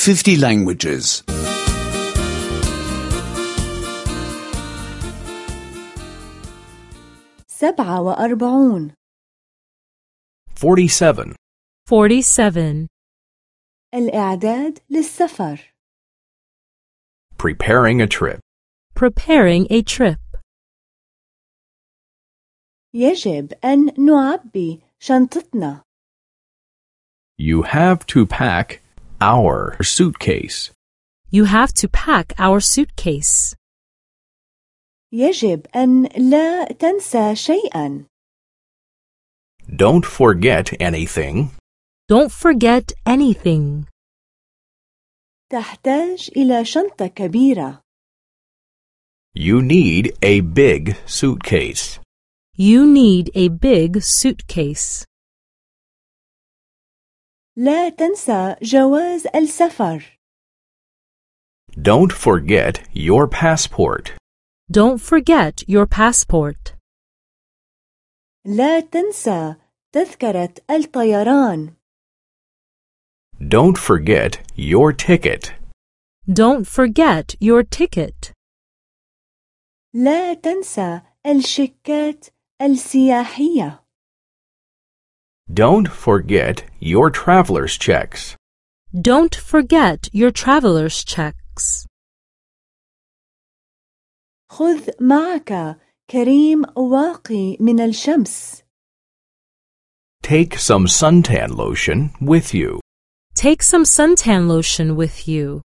50 languages. 47 47. 47. الإعداد للسفر. Preparing a trip. Preparing a trip. يجب أن نعبي شنطتنا. You have to pack our suitcase. You have to pack our suitcase. يجب أن لا تنسى شيئا. Don't forget anything. Don't forget anything. تحتاج إلى شنطة كبيرة. You need a big suitcase. You need a big suitcase. لا تنسى جواز السفر. Don't forget your passport. Don't forget your passport. لا تنسى تذكرة الطيران. Don't forget your ticket. Don't forget your ticket. لا تنسى الشيكات السياحية. Don't forget your traveler's checks. Don't forget your traveler's checks. خذ معك كريم واقي من الشمس. Take some suntan lotion with you. Take some suntan lotion with you.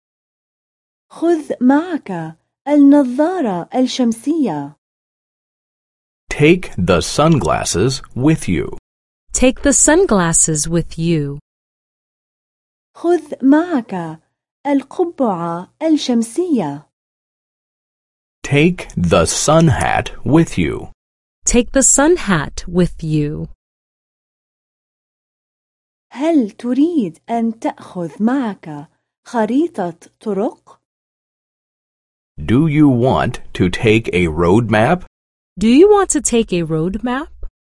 خذ معك النظارة الشمسية. Take the sunglasses with you. Take the sunglasses with you. خذ معك القبعة الشمسية. Take the sun hat with you. Take the sun hat with you. هل تريد أن تأخذ معك خريطة طرق؟ Do you want to take a road map? Do you want to take a road map?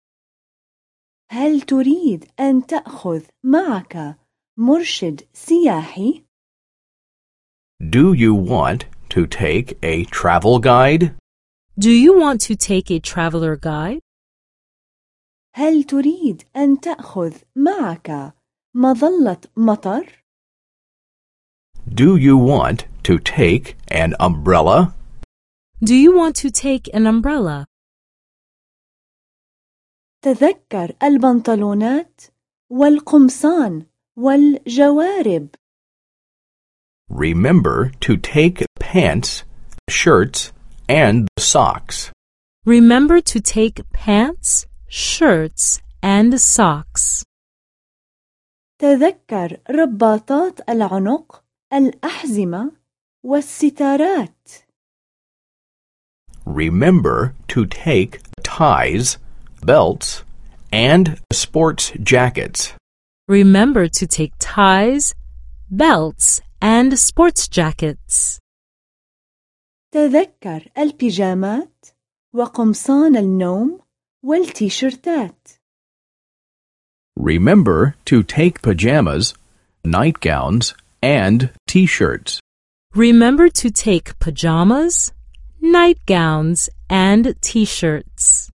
هل تريد أن تأخذ معك مرشد سياحي؟ Do you want to take a travel guide? Do you want to take a traveler guide? هل تريد أن تأخذ معك مظلة مطر؟ Do you want to take an umbrella? Do you want to take an umbrella? تذكر البنطلونات والقمصان والجوارب. Remember to take pants, shirts, and socks. Remember to take pants, shirts, and socks. تذكر رباطات العنق، الأحزمة والستارات. Remember to take ties, belts, and sports jackets. Remember to take ties, belts, and sports jackets. تذكر البيجامات وقمصان النوم والتيشيرتات. Remember to take pajamas, nightgowns, and t-shirts. Remember to take pajamas, nightgowns, and t-shirts.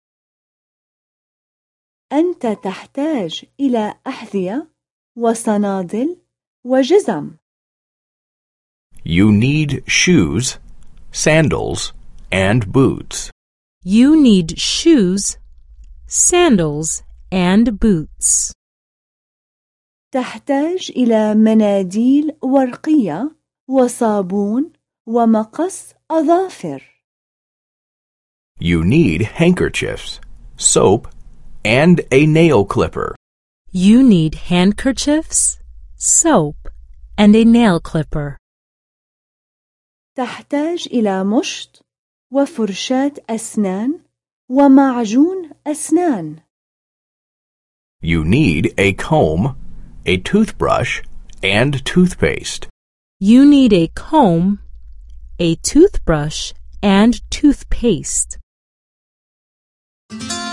أنت تحتاج إلى أحذية وصنادل وجزم. You need shoes, sandals, and boots. You need shoes, sandals, and boots. تحتاج إلى مناديل ورقية وصابون ومقص أظافر. You need handkerchiefs, soap, and a nail clipper. You need handkerchiefs, soap, and a nail clipper. تحتاج إلى مشط وفرشاة أسنان ومعجون أسنان. You need a comb, a toothbrush, and toothpaste. You need a comb, a toothbrush, and toothpaste.